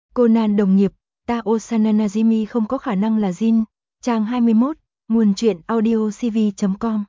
Conan đồng nghiệp, Tao Sananajimi không có khả năng là Jin. Trang 21, nguồn truyện audiocv.com.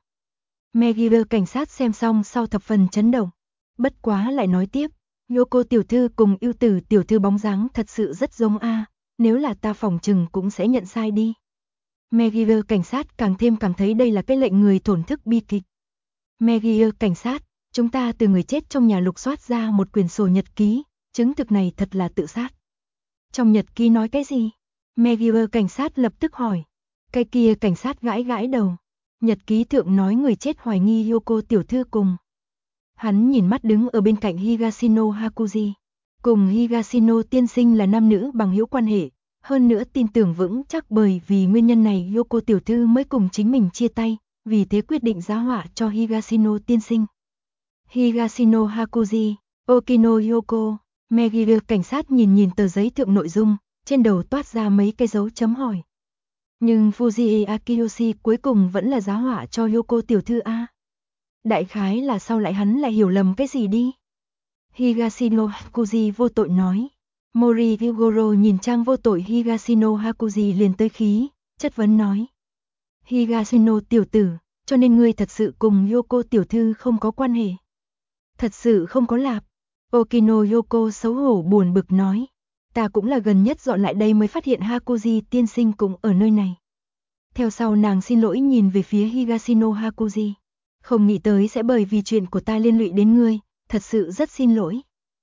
Megire cảnh sát xem xong sau thập phần chấn động. Bất quá lại nói tiếp, Yoko tiểu thư cùng ưu tử tiểu thư bóng dáng thật sự rất giống a, nếu là ta phỏng chừng cũng sẽ nhận sai đi. Megire cảnh sát càng thêm cảm thấy đây là cái lệnh người thổn thức bi kịch. Megire cảnh sát, chúng ta từ người chết trong nhà lục soát ra một quyển sổ nhật ký, chứng thực này thật là tự sát. Trong nhật ký nói cái gì? Megire cảnh sát lập tức hỏi. Cái kia cảnh sát gãi gãi đầu. Nhật ký thượng nói người chết hoài nghi Yoko tiểu thư cùng. Hắn nhìn mắt đứng ở bên cạnh Higashino Hakuji. Cùng Higashino tiên sinh là nam nữ bằng hữu quan hệ. Hơn nữa tin tưởng vững chắc bởi vì nguyên nhân này Yoko tiểu thư mới cùng chính mình chia tay. Vì thế quyết định giá họa cho Higashino tiên sinh. Higashino Hakuji, Okino Yoko. Megire cảnh sát nhìn tờ giấy thượng nội dung, trên đầu toát ra mấy cái dấu chấm hỏi. Nhưng Fujie Akiyoshi cuối cùng vẫn là giá họa cho Yoko tiểu thư a. Đại khái là sau lại hắn lại hiểu lầm cái gì đi. Higashino Hakuji vô tội nói. Mori Ryugoro nhìn trang vô tội Higashino Hakuji liền tới khí, chất vấn nói. Higashino tiểu tử, cho nên ngươi thật sự cùng Yoko tiểu thư không có quan hệ. Thật sự không có lạp. Okino Yoko xấu hổ buồn bực nói. Ta cũng là gần nhất dọn lại đây mới phát hiện Hakuji tiên sinh cũng ở nơi này. Theo sau nàng xin lỗi nhìn về phía Higashino Hakuji. Không nghĩ tới sẽ bởi vì chuyện của ta liên lụy đến ngươi, thật sự rất xin lỗi.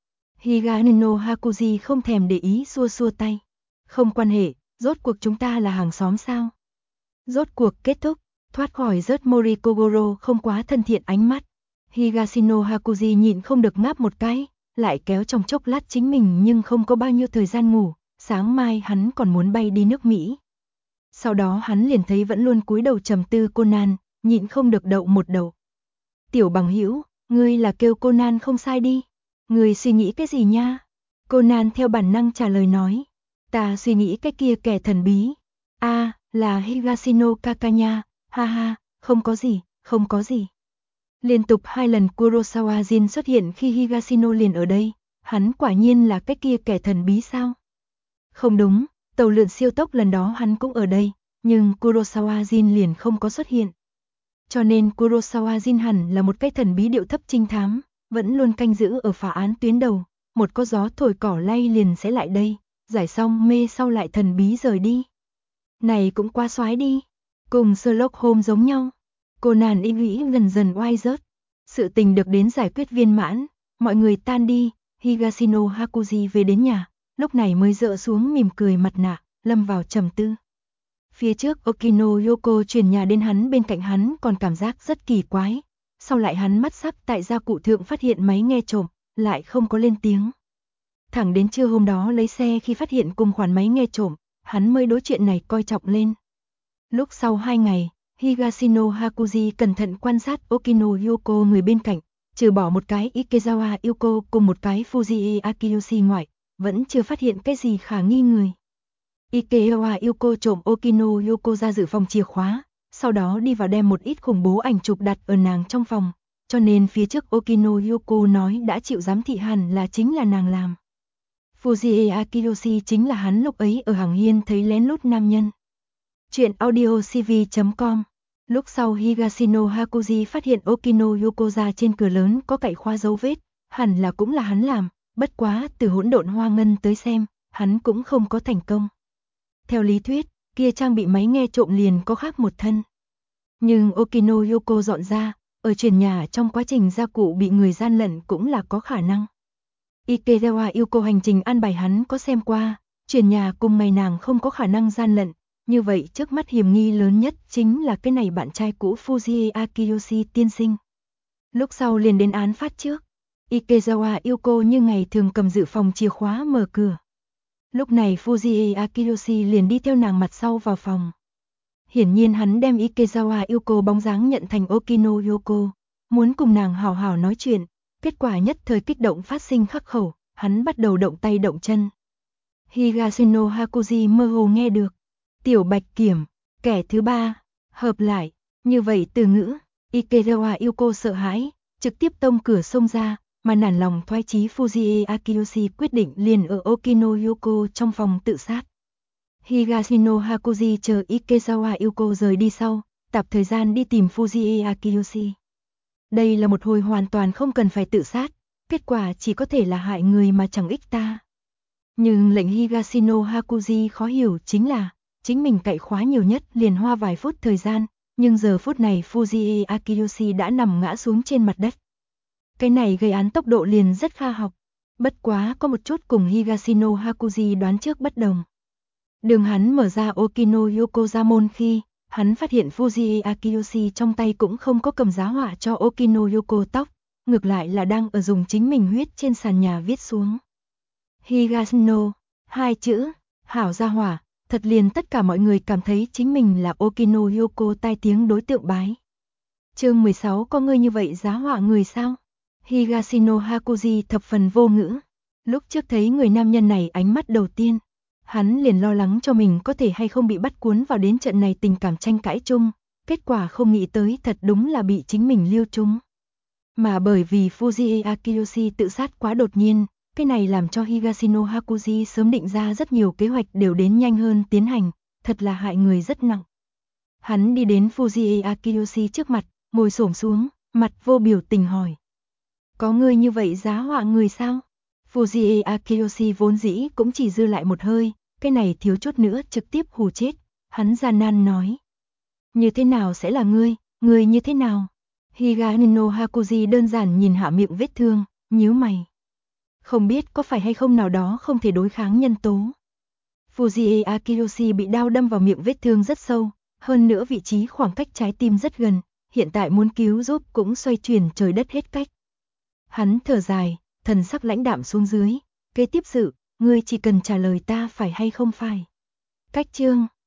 Higashino Hakuji không thèm để ý xua xua tay. Không quan hệ, rốt cuộc chúng ta là hàng xóm sao? Rốt cuộc kết thúc, thoát khỏi rớt Mori Kogoro không quá thân thiện ánh mắt. Higashino Hakuji nhịn không được ngáp một cái, lại kéo trong chốc lát chính mình nhưng không có bao nhiêu thời gian ngủ, sáng mai hắn còn muốn bay đi nước Mỹ. Sau đó hắn liền thấy vẫn luôn cúi đầu trầm tư Conan, nhịn không được đậu một đầu. Tiểu bằng hữu, ngươi là kêu Conan không sai đi. Ngươi suy nghĩ cái gì nha? Conan theo bản năng trả lời nói. Ta suy nghĩ cái kia kẻ thần bí. Là Higashino Kakanya, ha ha, không có gì, không có gì. Liên tục 2 lần Kurosawa Jin xuất hiện khi Higashino liền ở đây, hắn quả nhiên là cái kia kẻ thần bí sao? Không đúng, tàu lượn siêu tốc lần đó hắn cũng ở đây, nhưng Kurosawa Jin liền không có xuất hiện. Cho nên Kurosawa Jin hẳn là một cái thần bí điệu thấp trinh thám, vẫn luôn canh giữ ở phá án tuyến đầu, một có gió thổi cỏ lay liền sẽ lại đây, giải xong mê sau lại thần bí rời đi. Này cũng quá xoái đi, cùng Sherlock Holmes giống nhau. Conan ý nghĩ dần dần oai rớt. Sự tình được đến giải quyết viên mãn, mọi người tan đi, Higashino Hakuji về đến nhà, lúc này mới dỡ xuống mỉm cười mặt nạ, lâm vào trầm tư. Phía trước Okino Yoko chuyển nhà đến hắn bên cạnh hắn còn cảm giác rất kỳ quái, sau lại hắn mắt sắc tại gia cụ thượng phát hiện máy nghe trộm, lại không có lên tiếng. Thẳng đến trưa hôm đó lấy xe khi phát hiện cùng khoản máy nghe trộm, hắn mới đối chuyện này coi trọng lên. Lúc sau 2 ngày, Higashino Hakuji cẩn thận quan sát Okino Yoko người bên cạnh, trừ bỏ một cái Ikezawa Yoko cùng một cái Fujie Akiyoshi ngoại, vẫn chưa phát hiện cái gì khả nghi người. Ikezawa Yoko trộm Okino Yoko ra dự phòng chìa khóa, sau đó đi vào đem một ít khủng bố ảnh chụp đặt ở nàng trong phòng, cho nên phía trước Okino Yoko nói đã chịu giám thị hẳn là chính là nàng làm. Fujie Akiyoshi chính là hắn lúc ấy ở hàng hiên thấy lén lút nam nhân. Chuyện audiocv.com. Lúc sau Higashino Hakuji phát hiện Okino Yoko ra trên cửa lớn có cậy khóa dấu vết, hẳn là cũng là hắn làm, bất quá từ hỗn độn hoa ngân tới xem, hắn cũng không có thành công. Theo lý thuyết, kia trang bị máy nghe trộm liền có khác một thân. Nhưng Okino Yoko dọn ra, ở chuyển nhà trong quá trình gia cụ bị người gian lận cũng là có khả năng. Ikezawa Yoko hành trình an bài hắn có xem qua, chuyển nhà cùng ngày nàng không có khả năng gian lận. Như vậy trước mắt hiểm nghi lớn nhất chính là cái này bạn trai cũ Fujie Akiyoshi tiên sinh. Lúc sau liền đến án phát trước, Ikezawa Yoko như ngày thường cầm dự phòng chìa khóa mở cửa. Lúc này Fujie Akiyoshi liền đi theo nàng mặt sau vào phòng. Hiển nhiên hắn đem Ikezawa Yoko bóng dáng nhận thành Okino Yoko, muốn cùng nàng hào hào nói chuyện, kết quả nhất thời kích động phát sinh khắc khẩu, hắn bắt đầu động tay động chân. Higashino Hakuji mơ hồ nghe được. Tiểu bạch kiểm, kẻ thứ ba, hợp lại, như vậy từ ngữ, Ikezawa Yoko sợ hãi, trực tiếp tông cửa xông ra, mà nản lòng thoái chí Fujie Akiyoshi quyết định liền ở Okinoyoko trong phòng tự sát. Higashino Hakuji chờ Ikezawa Yuko rời đi sau, tạp thời gian đi tìm Fujie Akiyoshi. Đây là một hồi hoàn toàn không cần phải tự sát, kết quả chỉ có thể là hại người mà chẳng ích ta. Nhưng lệnh Higashino Hakuji khó hiểu chính là, chính mình cậy khóa nhiều nhất liền hoa vài phút thời gian, nhưng giờ phút này Fujie Akiyoshi đã nằm ngã xuống trên mặt đất. Cái này gây án tốc độ liền rất khoa học, bất quá có một chút cùng Higashino Hakuji đoán trước bất đồng. Đường hắn mở ra Okinoyoko ra môn khi, hắn phát hiện Fujie Akiyoshi trong tay cũng không có cầm giá họa cho Okinoyoko tóc, ngược lại là đang ở dùng chính mình huyết trên sàn nhà viết xuống. Higashino, hai chữ, hảo gia hỏa, thật liền tất cả mọi người cảm thấy chính mình là Okinoyoko tai tiếng đối tượng bái. Chương 16 có ngươi như vậy giá họa người sao? Higashino Hakuji thập phần vô ngữ. Lúc trước thấy người nam nhân này ánh mắt đầu tiên, hắn liền lo lắng cho mình có thể hay không bị bắt cuốn vào đến trận này tình cảm tranh cãi chung, kết quả không nghĩ tới thật đúng là bị chính mình liêu trúng. Mà bởi vì Fujie Akiyoshi tự sát quá đột nhiên, cái này làm cho Higashino Hakuji sớm định ra rất nhiều kế hoạch đều đến nhanh hơn tiến hành, thật là hại người rất nặng. Hắn đi đến Fujie Akiyoshi trước mặt, ngồi xổm xuống, mặt vô biểu tình hỏi. Có người như vậy giá họa người sao? Fujie Akiyoshi vốn dĩ cũng chỉ dư lại một hơi, cái này thiếu chút nữa trực tiếp hù chết, hắn gian nan nói. Như thế nào sẽ là ngươi như thế nào? Higashino Hakuji đơn giản nhìn hạ miệng vết thương, nhíu mày. Không biết có phải hay không nào đó không thể đối kháng nhân tố. Fujie Akiyoshi bị đao đâm vào miệng vết thương rất sâu, hơn nữa vị trí khoảng cách trái tim rất gần, hiện tại muốn cứu giúp cũng xoay chuyển trời đất hết cách. Hắn thở dài, thần sắc lãnh đạm xuống dưới, kế tiếp sự, ngươi chỉ cần trả lời ta phải hay không phải. Cách chương